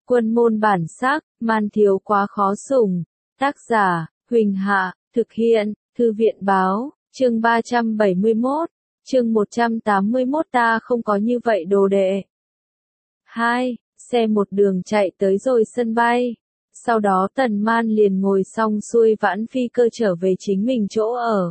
Quân môn bản sắc, man thiếu quá khó sủng. Tác giả, Huỳnh Hạ, thực hiện, Thư viện báo, chương 371, chương 181 ta không có như vậy đồ đệ. 2. Xe một đường chạy tới rồi sân bay. Sau đó Tần Man liền ngồi xong xuôi vãn phi cơ trở về chính mình chỗ ở.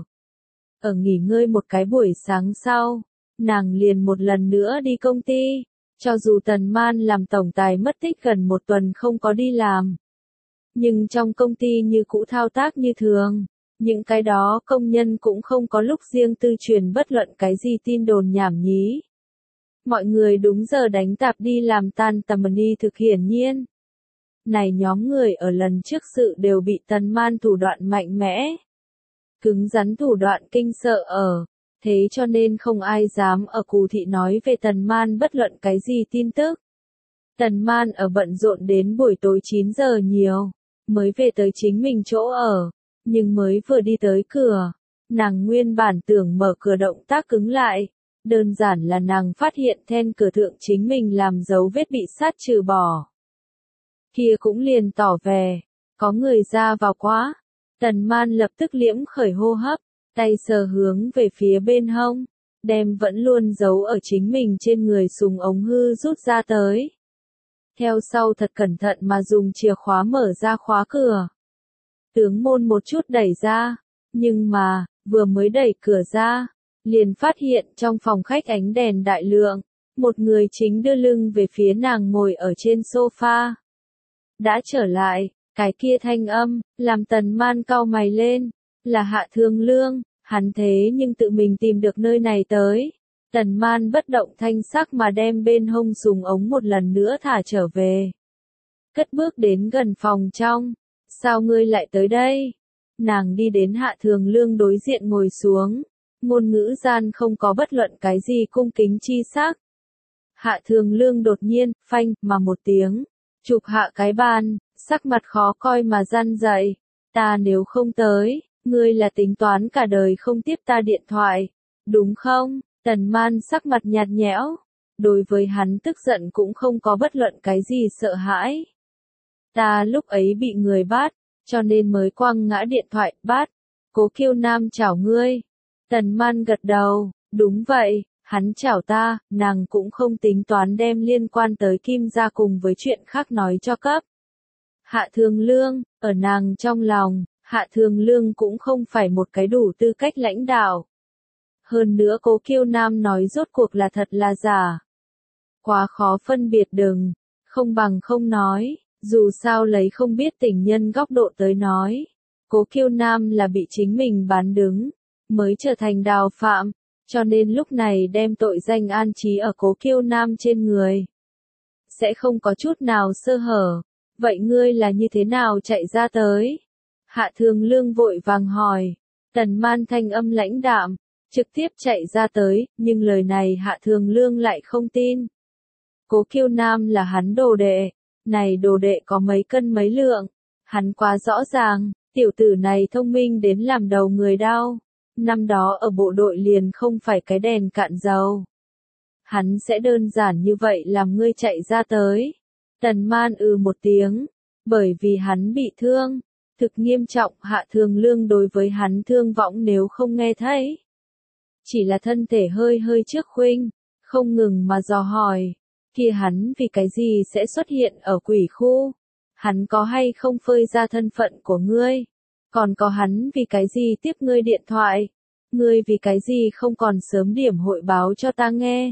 Ở nghỉ ngơi một cái buổi sáng sau, nàng liền một lần nữa đi công ty. Cho dù Tần Man làm tổng tài mất tích gần một tuần không có đi làm, nhưng trong công ty như cũ thao tác như thường. Những cái đó công nhân cũng không có lúc riêng tư truyền bất luận cái gì tin đồn nhảm nhí. Mọi người đúng giờ đánh tạp đi làm tan tầm đi thực hiển nhiên. Này nhóm người ở lần trước sự đều bị Tần Man thủ đoạn mạnh mẽ, cứng rắn thủ đoạn kinh sợ ở. Thế cho nên không ai dám ở Cù Thị nói về Tần Man bất luận cái gì tin tức. Tần Man ở bận rộn đến buổi tối 9 giờ nhiều, mới về tới chính mình chỗ ở, nhưng mới vừa đi tới cửa, nàng nguyên bản tưởng mở cửa động tác cứng lại, đơn giản là nàng phát hiện then cửa thượng chính mình làm dấu vết bị sát trừ bỏ. Kia cũng liền tỏ vẻ, có người ra vào quá. Tần Man lập tức liễm khởi hô hấp, tay sờ hướng về phía bên hông, đem vẫn luôn giấu ở chính mình trên người súng ống hư rút ra tới. Theo sau thật cẩn thận mà dùng chìa khóa mở ra khóa cửa. Tướng môn một chút đẩy ra, nhưng mà, vừa mới đẩy cửa ra, liền phát hiện trong phòng khách ánh đèn đại lượng, một người chính đưa lưng về phía nàng ngồi ở trên sofa. Đã trở lại, cái kia thanh âm, làm Tần Man cau mày lên, là Hạ Thương Lương, hắn thế nhưng tự mình tìm được nơi này tới. Tần Man bất động thanh sắc mà đem bên hông súng ống một lần nữa thả trở về. Cất bước đến gần phòng trong, sao ngươi lại tới đây? Nàng đi đến Hạ Thường Lương đối diện ngồi xuống, ngôn ngữ gian không có bất luận cái gì cung kính chi sắc. Hạ Thường Lương đột nhiên, phanh, mà một tiếng, chụp hạ cái bàn, sắc mặt khó coi mà răn dậy. Ta nếu không tới, ngươi là tính toán cả đời không tiếp ta điện thoại, đúng không? Tần Man sắc mặt nhạt nhẽo, đối với hắn tức giận cũng không có bất luận cái gì sợ hãi. Ta lúc ấy bị người bắt, cho nên mới quăng ngã điện thoại, bắt. Cố Kiêu Nam chảo ngươi. Tần Man gật đầu, đúng vậy, hắn chảo ta, nàng cũng không tính toán đem liên quan tới Kim gia cùng với chuyện khác nói cho cấp. Hạ Thường Lương, ở nàng trong lòng, Hạ Thường Lương cũng không phải một cái đủ tư cách lãnh đạo. Hơn nữa Cố Kiêu Nam nói rốt cuộc là thật là giả. Quá khó phân biệt đừng, không bằng không nói, dù sao lấy không biết tình nhân góc độ tới nói. Cố Kiêu Nam là bị chính mình bán đứng, mới trở thành đào phạm, cho nên lúc này đem tội danh an trí ở Cố Kiêu Nam trên người. Sẽ không có chút nào sơ hở, vậy ngươi là như thế nào chạy ra tới? Hạ Thường Lương vội vàng hỏi. Tần Man thanh âm lãnh đạm, trực tiếp chạy ra tới, nhưng lời này Hạ Thường Lương lại không tin. Cố Kiêu Nam là hắn đồ đệ, này đồ đệ có mấy cân mấy lượng, hắn quá rõ ràng, tiểu tử này thông minh đến làm đầu người đau. Năm đó ở bộ đội liền không phải cái đèn cạn dầu. Hắn sẽ đơn giản như vậy làm ngươi chạy ra tới. Tần Man một tiếng, bởi vì hắn bị thương, thực nghiêm trọng. Hạ Thường Lương đối với hắn thương võng nếu không nghe thấy. Chỉ là thân thể hơi hơi trước khuynh, không ngừng mà dò hỏi, kia hắn vì cái gì sẽ xuất hiện ở quỷ khu? Hắn có hay không phơi ra thân phận của ngươi? Còn có hắn vì cái gì tiếp ngươi điện thoại? Ngươi vì cái gì không còn sớm điểm hội báo cho ta nghe?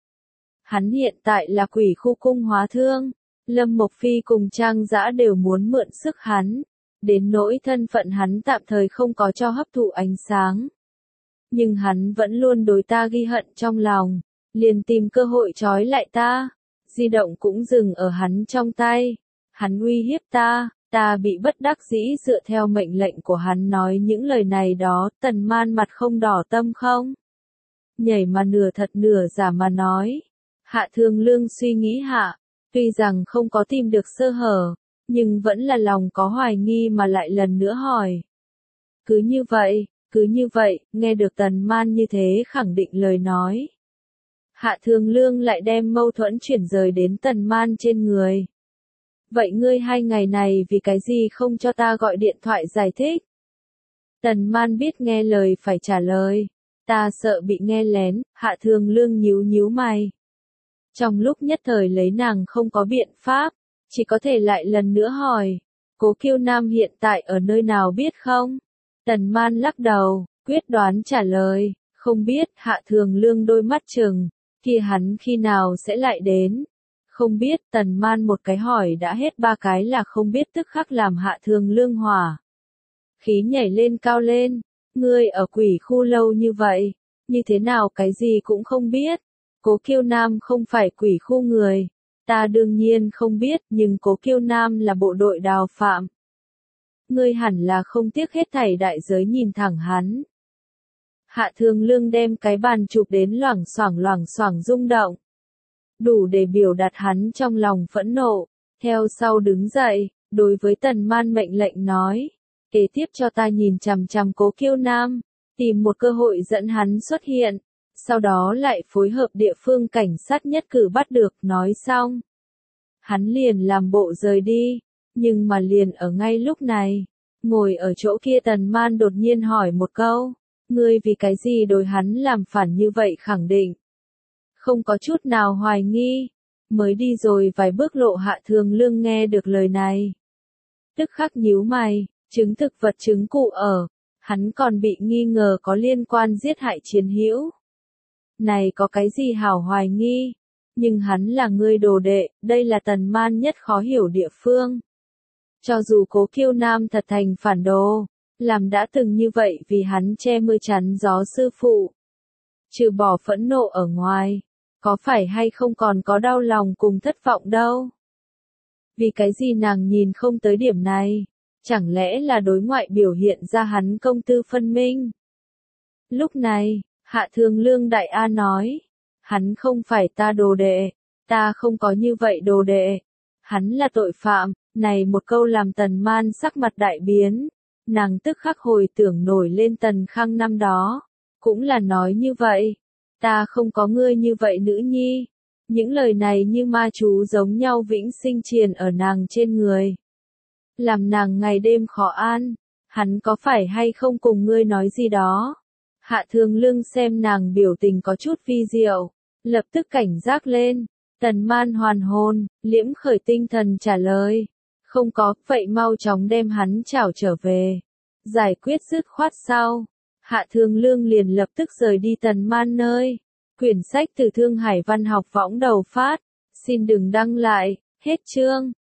Hắn hiện tại là quỷ khu cung hóa thương, Lâm Mộc Phi cùng Trang Dã đều muốn mượn sức hắn, đến nỗi thân phận hắn tạm thời không có cho hấp thụ ánh sáng. Nhưng hắn vẫn luôn đối ta ghi hận trong lòng, liền tìm cơ hội trói lại ta, di động cũng dừng ở hắn trong tay. Hắn uy hiếp ta, ta bị bất đắc dĩ dựa theo mệnh lệnh của hắn nói những lời này đó. Tần Man mặt không đỏ tâm không nhảy mà nửa thật nửa giả mà nói. Hạ Thường Lương suy nghĩ hạ, tuy rằng không có tìm được sơ hở, nhưng vẫn là lòng có hoài nghi mà lại lần nữa hỏi. Cứ như vậy, nghe được Tần Man như thế khẳng định lời nói. Hạ Thường Lương lại đem mâu thuẫn chuyển rời đến Tần Man trên người. vậy ngươi 2 ngày này vì cái gì không cho ta gọi điện thoại giải thích? Tần Man biết nghe lời phải trả lời. Ta sợ bị nghe lén, Hạ Thường Lương nhíu nhíu mày. Trong lúc nhất thời lấy nàng không có biện pháp, chỉ có thể lại lần nữa hỏi. Cố Kiêu Nam hiện tại ở nơi nào biết không? Tần Man lắc đầu, quyết đoán trả lời, không biết. Hạ Thường Lương đôi mắt trừng, kia hắn khi nào sẽ lại đến? Không biết. Tần Man một cái hỏi đã hết 3 cái là không biết, tức khắc làm Hạ Thường Lương hỏa khí nhảy lên cao lên. Ngươi ở quỷ khu lâu như vậy, như thế nào cái gì cũng không biết? Cố Kiêu Nam không phải quỷ khu người. Ta đương nhiên không biết, nhưng Cố Kiêu Nam là bộ đội đào phạm. Ngươi hẳn là không tiếc hết thảy đại giới nhìn thẳng hắn. Hạ Thường Lương đem cái bàn chụp đến loảng xoảng rung động. Đủ để biểu đạt hắn trong lòng phẫn nộ. Theo sau đứng dậy, đối với Tần Man mệnh lệnh nói. Kế tiếp cho ta nhìn chằm chằm Cố Kiêu Nam, tìm một cơ hội dẫn hắn xuất hiện. Sau đó lại phối hợp địa phương cảnh sát nhất cử bắt được. Nói xong, hắn liền làm bộ rời đi. Nhưng mà liền ở ngay lúc này, ngồi ở chỗ kia Tần Man đột nhiên hỏi một câu. Ngươi vì cái gì đối hắn làm phản như vậy? Khẳng định không có chút nào hoài nghi. Mới đi rồi vài bước lộ Hạ Thường Lương nghe được lời này, tức khắc nhíu mày. Chứng thực vật chứng cụ ở, hắn còn bị nghi ngờ có liên quan giết hại chiến hữu. Này có cái gì hảo hoài nghi? Nhưng hắn là ngươi đồ đệ, đây là Tần Man nhất khó hiểu địa phương. Cho dù Cố Kiêu Nam thật thành phản đồ, làm đã từng như vậy vì hắn che mưa chắn gió sư phụ. Trừ bỏ phẫn nộ ở ngoài, có phải hay không còn có đau lòng cùng thất vọng đâu? Vì cái gì nàng nhìn không tới điểm này? Chẳng lẽ là đối ngoại biểu hiện ra hắn công tư phân minh? Lúc này, Hạ Thường Lương đại a nói, hắn không phải ta đồ đệ, ta không có như vậy đồ đệ, hắn là tội phạm. Này một câu làm Tần Man sắc mặt đại biến, nàng tức khắc hồi tưởng nổi lên Tần Khang năm đó, cũng là nói như vậy, ta không có ngươi như vậy nữ nhi. Những lời này như ma chú giống nhau vĩnh sinh triền ở nàng trên người, làm nàng ngày đêm khó an. Hắn có phải hay không cùng ngươi nói gì đó? Hạ Thường Lương xem nàng biểu tình có chút vi diệu, lập tức cảnh giác lên. Tần Man hoàn hồn, liễm khởi tinh thần trả lời, không có. Vậy mau chóng đem hắn trảo trở về, giải quyết dứt khoát sau. Hạ Thường Lương liền lập tức rời đi Tần Man nơi. Quyển sách từ Thương Hải Văn học võng đầu phát, xin đừng đăng lại. Hết chương.